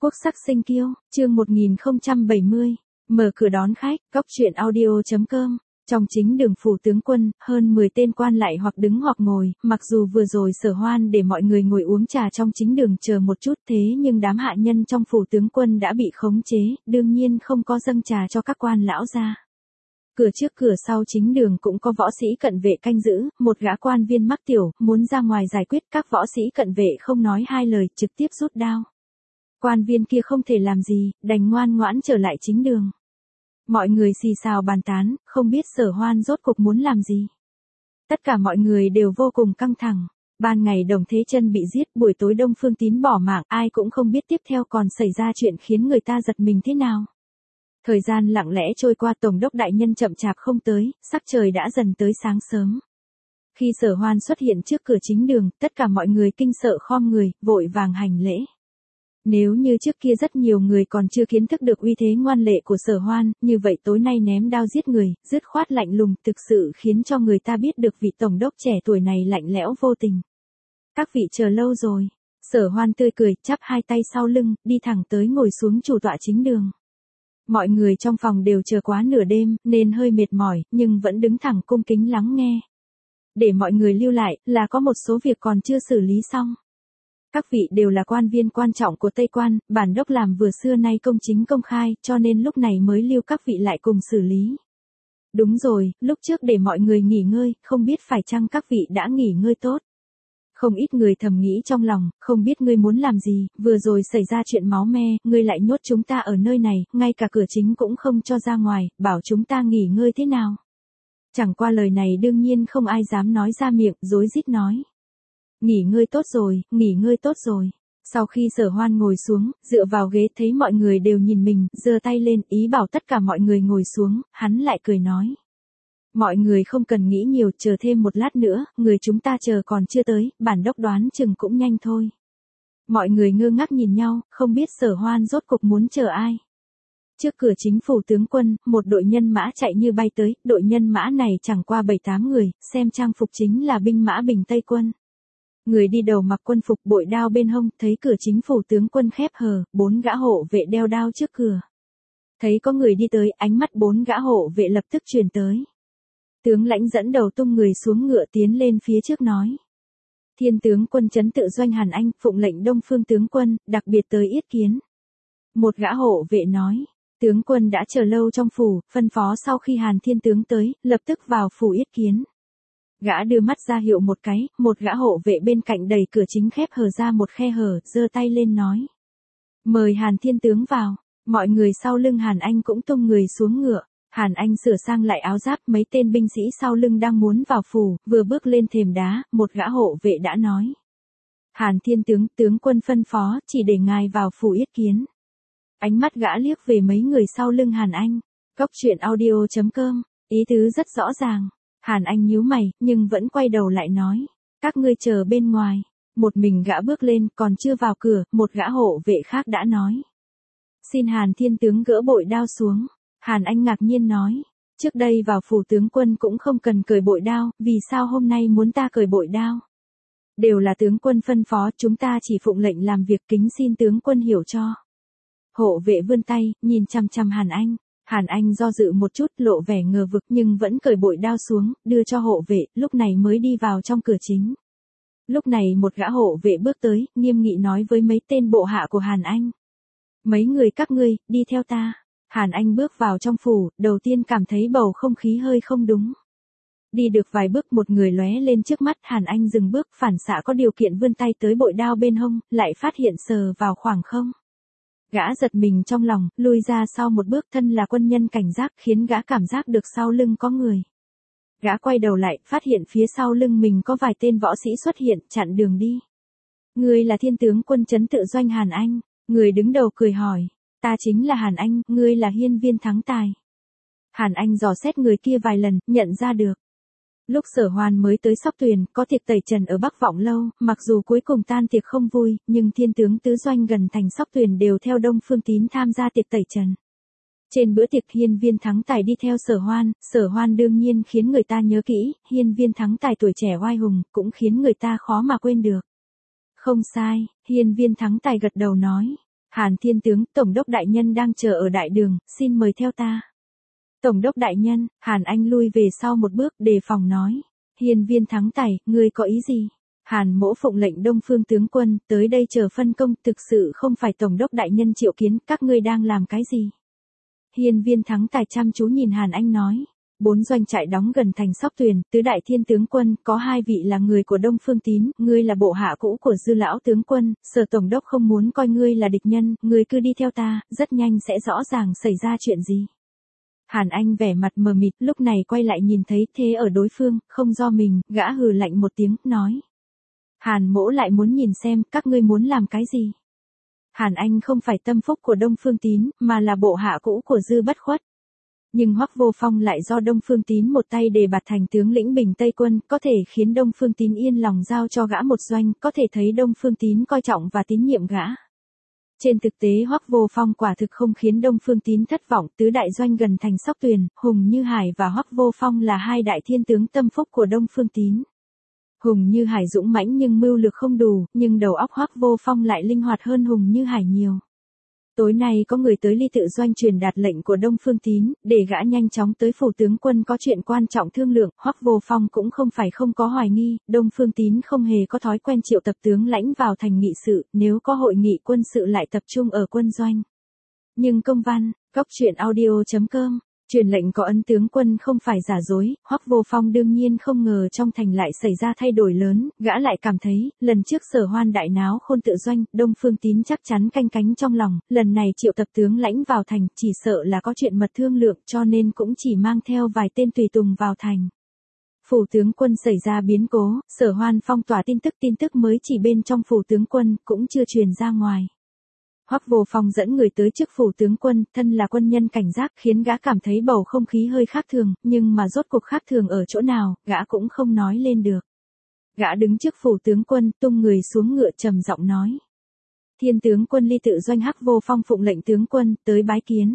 Quốc sắc sinh kiêu, chương 1070, mở cửa đón khách, góc truyện audio.com. Trong chính đường phủ tướng quân, hơn 10 tên quan lại hoặc đứng hoặc ngồi, mặc dù vừa rồi Sở Hoan để mọi người ngồi uống trà trong chính đường chờ một chút thế nhưng đám hạ nhân trong phủ tướng quân đã bị khống chế, đương nhiên không có dâng trà cho các quan lão gia. Cửa trước cửa sau chính đường cũng có võ sĩ cận vệ canh giữ, một gã quan viên mắc tiểu, muốn ra ngoài giải quyết các võ sĩ cận vệ không nói hai lời, trực tiếp rút đao. Quan viên kia không thể làm gì, đành ngoan ngoãn trở lại chính đường. Mọi người xì xào bàn tán, không biết Sở Hoan rốt cuộc muốn làm gì. Tất cả mọi người đều vô cùng căng thẳng. Ban ngày Đồng Thế Chân bị giết, buổi tối Đông Phương Tín bỏ mạng, ai cũng không biết tiếp theo còn xảy ra chuyện khiến người ta giật mình thế nào. Thời gian lặng lẽ trôi qua, tổng đốc đại nhân chậm chạp không tới, sắc trời đã dần tới sáng sớm. Khi Sở Hoan xuất hiện trước cửa chính đường, tất cả mọi người kinh sợ khom người, vội vàng hành lễ. Nếu như trước kia rất nhiều người còn chưa kiến thức được uy thế ngoan lệ của Sở Hoan, như vậy tối nay ném đao giết người, dứt khoát lạnh lùng, thực sự khiến cho người ta biết được vị tổng đốc trẻ tuổi này lạnh lẽo vô tình. Các vị chờ lâu rồi. Sở Hoan tươi cười, chắp hai tay sau lưng, đi thẳng tới ngồi xuống chủ tọa chính đường. Mọi người trong phòng đều chờ quá nửa đêm, nên hơi mệt mỏi, nhưng vẫn đứng thẳng cung kính lắng nghe. Để mọi người lưu lại, là có một số việc còn chưa xử lý xong. Các vị đều là quan viên quan trọng của Tây Quan, bản đốc làm vừa xưa nay công chính công khai, cho nên lúc này mới lưu các vị lại cùng xử lý. Đúng rồi, lúc trước để mọi người nghỉ ngơi, không biết phải chăng các vị đã nghỉ ngơi tốt. Không ít người thầm nghĩ trong lòng, không biết ngươi muốn làm gì, vừa rồi xảy ra chuyện máu me, ngươi lại nhốt chúng ta ở nơi này, ngay cả cửa chính cũng không cho ra ngoài, bảo chúng ta nghỉ ngơi thế nào. Chẳng qua lời này đương nhiên không ai dám nói ra miệng, rối rít nói. Nghỉ ngơi tốt rồi, nghỉ ngơi tốt rồi. Sau khi Sở Hoan ngồi xuống, dựa vào ghế thấy mọi người đều nhìn mình, giơ tay lên, ý bảo tất cả mọi người ngồi xuống, hắn lại cười nói. Mọi người không cần nghĩ nhiều, chờ thêm một lát nữa, người chúng ta chờ còn chưa tới, bản đốc đoán chừng cũng nhanh thôi. Mọi người ngơ ngác nhìn nhau, không biết Sở Hoan rốt cuộc muốn chờ ai. Trước cửa chính phủ tướng quân, một đội nhân mã chạy như bay tới, đội nhân mã này chẳng qua 7-8 người, xem trang phục chính là binh mã Bình Tây quân. Người đi đầu mặc quân phục, bội đao bên hông, thấy cửa chính phủ tướng quân khép hờ, 4 gã hộ vệ đeo đao trước cửa. Thấy có người đi tới, ánh mắt 4 gã hộ vệ lập tức truyền tới. Tướng lãnh dẫn đầu tung người xuống ngựa tiến lên phía trước nói. Thiên tướng quân trấn tự doanh Hàn Anh, phụng lệnh Đông Phương tướng quân, đặc biệt tới yết kiến. Một gã hộ vệ nói, tướng quân đã chờ lâu trong phủ, phân phó sau khi Hàn Thiên tướng tới, lập tức vào phủ yết kiến. Gã đưa mắt ra hiệu một cái, một gã hộ vệ bên cạnh đẩy cửa chính khép hờ ra một khe hở, giơ tay lên nói. Mời Hàn Thiên tướng vào, mọi người sau lưng Hàn Anh cũng tung người xuống ngựa. Hàn Anh sửa sang lại áo giáp, mấy tên binh sĩ sau lưng đang muốn vào phủ, vừa bước lên thềm đá, một gã hộ vệ đã nói. Hàn Thiên tướng, tướng quân phân phó, chỉ để ngài vào phủ yết kiến. Ánh mắt gã liếc về mấy người sau lưng Hàn Anh. Góc truyện audio.com, ý tứ rất rõ ràng. Hàn Anh nhíu mày, nhưng vẫn quay đầu lại nói. Các ngươi chờ bên ngoài. Một mình gã bước lên, còn chưa vào cửa, một gã hộ vệ khác đã nói. Xin Hàn Thiên tướng gỡ bội đao xuống. Hàn Anh ngạc nhiên nói. Trước đây vào phủ tướng quân cũng không cần cởi bội đao, vì sao hôm nay muốn ta cởi bội đao? Đều là tướng quân phân phó, chúng ta chỉ phụng lệnh làm việc, kính xin tướng quân hiểu cho. Hộ vệ vươn tay, nhìn chằm chằm Hàn Anh. Hàn Anh do dự một chút, lộ vẻ ngờ vực nhưng vẫn cởi bội đao xuống, đưa cho hộ vệ, lúc này mới đi vào trong cửa chính. Lúc này một gã hộ vệ bước tới, nghiêm nghị nói với mấy tên bộ hạ của Hàn Anh. Mấy người các ngươi, đi theo ta. Hàn Anh bước vào trong phủ, đầu tiên cảm thấy bầu không khí hơi không đúng. Đi được vài bước một người lóe lên trước mắt, Hàn Anh dừng bước, phản xạ có điều kiện vươn tay tới bội đao bên hông, lại phát hiện sờ vào khoảng không. Gã giật mình trong lòng, lui ra sau một bước, thân là quân nhân cảnh giác, khiến gã cảm giác được sau lưng có người. Gã quay đầu lại, phát hiện phía sau lưng mình có vài tên võ sĩ xuất hiện, chặn đường đi. Ngươi là Thiên tướng quân trấn tự doanh Hàn Anh, người đứng đầu cười hỏi. Ta chính là Hàn Anh, ngươi là hiên viên thắng tài. Hàn Anh dò xét người kia vài lần, nhận ra được. Lúc Sở Hoan mới tới Sóc Tuyền, có tiệc tẩy trần ở Bắc Vọng Lâu, mặc dù cuối cùng tan tiệc không vui, nhưng thiên tướng tứ doanh gần thành Sóc Tuyền đều theo Đông Phương Tín tham gia tiệc tẩy trần. Trên bữa tiệc hiên viên thắng tài đi theo Sở Hoan đương nhiên khiến người ta nhớ kỹ, hiên viên thắng tài tuổi trẻ oai hùng, cũng khiến người ta khó mà quên được. Không sai, hiên viên thắng tài gật đầu nói. Hàn Thiên tướng, Tổng đốc đại nhân đang chờ ở đại đường, xin mời theo ta. Tổng đốc đại nhân, Hàn Anh lui về sau một bước đề phòng nói. Hiên Viên Thắng Tài, ngươi có ý gì? Hàn Mỗ phụng lệnh Đông Phương tướng quân, tới đây chờ phân công, thực sự không phải Tổng đốc đại nhân triệu kiến, các ngươi đang làm cái gì? Hiên Viên Thắng Tài chăm chú nhìn Hàn Anh nói. 4 doanh trại đóng gần thành Sóc Tuyền, tứ đại thiên tướng quân, có 2 vị là người của Đông Phương Tín, ngươi là bộ hạ cũ của Dư lão tướng quân, Sở tổng đốc không muốn coi ngươi là địch nhân, ngươi cứ đi theo ta, rất nhanh sẽ rõ ràng xảy ra chuyện gì. Hàn Anh vẻ mặt mờ mịt, lúc này quay lại nhìn thấy thế ở đối phương, không do mình, gã hừ lạnh một tiếng, nói. Hàn Mỗ lại muốn nhìn xem, các ngươi muốn làm cái gì? Hàn Anh không phải tâm phúc của Đông Phương Tín, mà là bộ hạ cũ của Dư Bất Khuất. Nhưng Hoắc Vô Phong lại do Đông Phương Tín một tay đề bạt thành tướng lĩnh Bình Tây quân, có thể khiến Đông Phương Tín yên lòng giao cho gã một doanh, có thể thấy Đông Phương Tín coi trọng và tín nhiệm gã. Trên thực tế Hoắc Vô Phong quả thực không khiến Đông Phương Tín thất vọng, tứ đại doanh gần thành Sóc Tuyền, Hùng Như Hải và Hoắc Vô Phong là 2 đại thiên tướng tâm phúc của Đông Phương Tín. Hùng Như Hải dũng mãnh nhưng mưu lược không đủ, nhưng đầu óc Hoắc Vô Phong lại linh hoạt hơn Hùng Như Hải nhiều. Tối nay có người tới Ly Tự doanh truyền đạt lệnh của Đông Phương Tín, để gã nhanh chóng tới phủ tướng quân có chuyện quan trọng thương lượng, Hoắc Vô Phong cũng không phải không có hoài nghi, Đông Phương Tín không hề có thói quen triệu tập tướng lãnh vào thành nghị sự, nếu có hội nghị quân sự lại tập trung ở quân doanh. Nhưng công văn, goctruyện.audio.com, truyền lệnh có ân tướng quân không phải giả dối, Hoắc Vô Phong đương nhiên không ngờ trong thành lại xảy ra thay đổi lớn, gã lại cảm thấy, lần trước Sở Hoan đại náo Khôn Tự doanh, Đông Phương Tín chắc chắn canh cánh trong lòng, lần này triệu tập tướng lãnh vào thành, chỉ sợ là có chuyện mật thương lượng, cho nên cũng chỉ mang theo vài tên tùy tùng vào thành. Phủ tướng quân xảy ra biến cố, Sở Hoan phong tỏa tin tức mới chỉ bên trong phủ tướng quân, cũng chưa truyền ra ngoài. Hoắc Vô Phong dẫn người tới trước phủ tướng quân, thân là quân nhân cảnh giác, khiến gã cảm thấy bầu không khí hơi khác thường, nhưng mà rốt cuộc khác thường ở chỗ nào, gã cũng không nói lên được. Gã đứng trước phủ tướng quân, tung người xuống ngựa trầm giọng nói. Thiên tướng quân Ly Tự doanh Hoắc Vô Phong phụng lệnh tướng quân, tới bái kiến.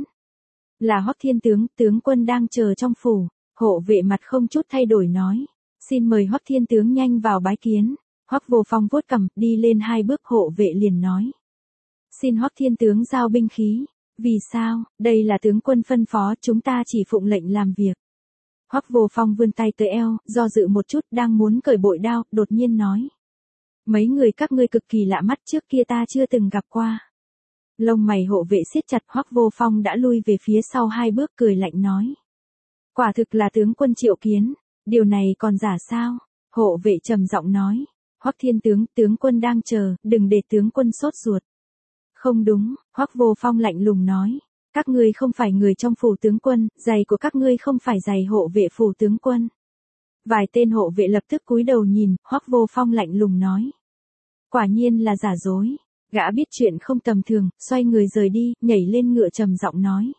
Là Hoắc thiên tướng quân đang chờ trong phủ, hộ vệ mặt không chút thay đổi nói. Xin mời Hoắc thiên tướng nhanh vào bái kiến. Hoắc Vô Phong vuốt cằm, đi lên 2 bước, hộ vệ liền nói. Xin Hoắc thiên tướng giao binh khí. Vì sao, đây là tướng quân phân phó, chúng ta chỉ phụng lệnh làm việc. Hoắc Vô Phong vươn tay tới eo, do dự một chút, đang muốn cởi bội đao, đột nhiên nói. Mấy người các ngươi cực kỳ lạ mắt, trước kia ta chưa từng gặp qua. Lông mày hộ vệ siết chặt, Hoắc Vô Phong đã lui về phía sau 2 bước, cười lạnh nói. Quả thực là tướng quân triệu kiến, điều này còn giả sao? Hộ vệ trầm giọng nói. Hoắc thiên tướng quân đang chờ, đừng để tướng quân sốt ruột. Không đúng, Hoắc Vô Phong lạnh lùng nói. Các ngươi không phải người trong phủ tướng quân, giày của các ngươi không phải giày hộ vệ phủ tướng quân. Vài tên hộ vệ lập tức cúi đầu nhìn, Hoắc Vô Phong lạnh lùng nói. Quả nhiên là giả dối. Gã biết chuyện không tầm thường, xoay người rời đi, nhảy lên ngựa trầm giọng nói.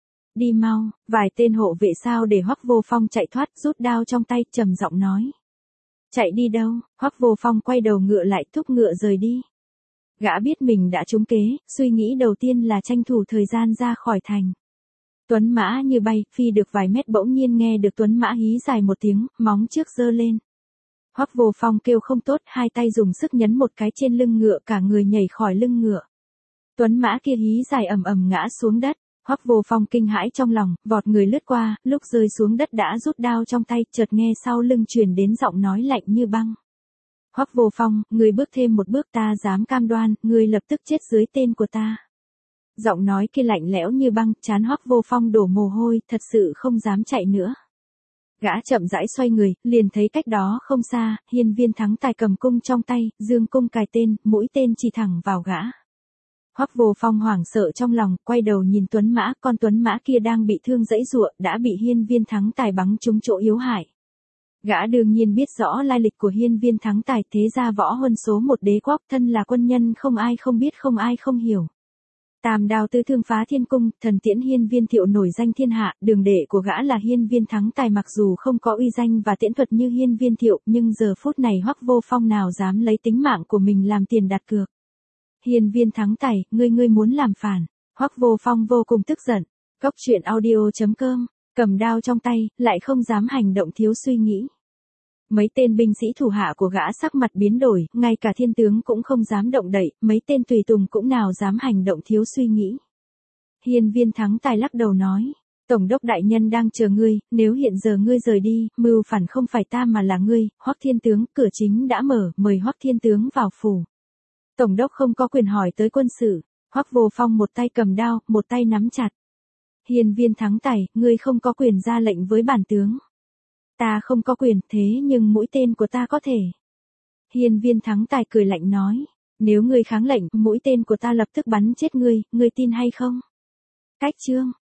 Đi mau, vài tên hộ vệ sao để Hoắc Vô Phong chạy thoát, rút đao trong tay, trầm giọng nói. Chạy đi đâu? Hoắc Vô Phong quay đầu ngựa lại, thúc ngựa rời đi. Gã biết mình đã trúng kế, suy nghĩ đầu tiên là tranh thủ thời gian ra khỏi thành. Tuấn mã như bay, phi được vài mét bỗng nhiên nghe được Tuấn mã hí dài một tiếng, móng trước giơ lên. Hoắc Vô Phong kêu không tốt, 2 tay dùng sức nhấn một cái trên lưng ngựa, cả người nhảy khỏi lưng ngựa. Tuấn mã kia hí dài ầm ầm ngã xuống đất. Hoắc Vô Phong kinh hãi trong lòng, vọt người lướt qua, lúc rơi xuống đất đã rút đao trong tay, chợt nghe sau lưng truyền đến giọng nói lạnh như băng. Hoắc Vô Phong, ngươi bước thêm một bước ta dám cam đoan, ngươi lập tức chết dưới tên của ta. Giọng nói kia lạnh lẽo như băng, trán Hoắc Vô Phong đổ mồ hôi, thật sự không dám chạy nữa. Gã chậm rãi xoay người, liền thấy cách đó không xa, Hiên Viên Thắng Tài cầm cung trong tay, dương cung cài tên, mũi tên chỉ thẳng vào gã. Hoắc Vô Phong hoảng sợ trong lòng, quay đầu nhìn Tuấn Mã, con Tuấn Mã kia đang bị thương giãy giụa, đã bị Hiên Viên Thắng Tài bắn trúng chỗ yếu hại. Gã đương nhiên biết rõ lai lịch của Hiên Viên Thắng Tài, thế gia võ huân số 1 đế quốc, thân là quân nhân không ai không biết không ai không hiểu. Tam đao tư thương phá thiên cung, thần tiễn Hiên Viên Thiệu nổi danh thiên hạ, đường đệ của gã là Hiên Viên Thắng Tài, mặc dù không có uy danh và tiễn thuật như Hiên Viên Thiệu, nhưng giờ phút này Hoắc Vô Phong nào dám lấy tính mạng của mình làm tiền đặt cược. Hiên Viên Thắng Tài, ngươi muốn làm phản. Hoắc Vô Phong vô cùng tức giận. Goctruyện.audio.com, cầm đao trong tay, lại không dám hành động thiếu suy nghĩ. Mấy tên binh sĩ thủ hạ của gã sắc mặt biến đổi, ngay cả thiên tướng cũng không dám động đậy, mấy tên tùy tùng cũng nào dám hành động thiếu suy nghĩ. Hiên Viên Thắng Tài lắc đầu nói, Tổng đốc đại nhân đang chờ ngươi, nếu hiện giờ ngươi rời đi, mưu phản không phải ta mà là ngươi. Hoắc Thiên tướng, cửa chính đã mở, mời Hoắc Thiên tướng vào phủ. Tổng đốc không có quyền hỏi tới quân sự. Hoắc Vô Phong một tay cầm đao, một tay nắm chặt. Hiên Viên Thắng Tài, ngươi không có quyền ra lệnh với bản tướng. Ta không có quyền, thế nhưng mũi tên của ta có thể. Hiên Viên Thắng Tài cười lạnh nói, nếu ngươi kháng lệnh, mũi tên của ta lập tức bắn chết ngươi tin hay không? Cách chương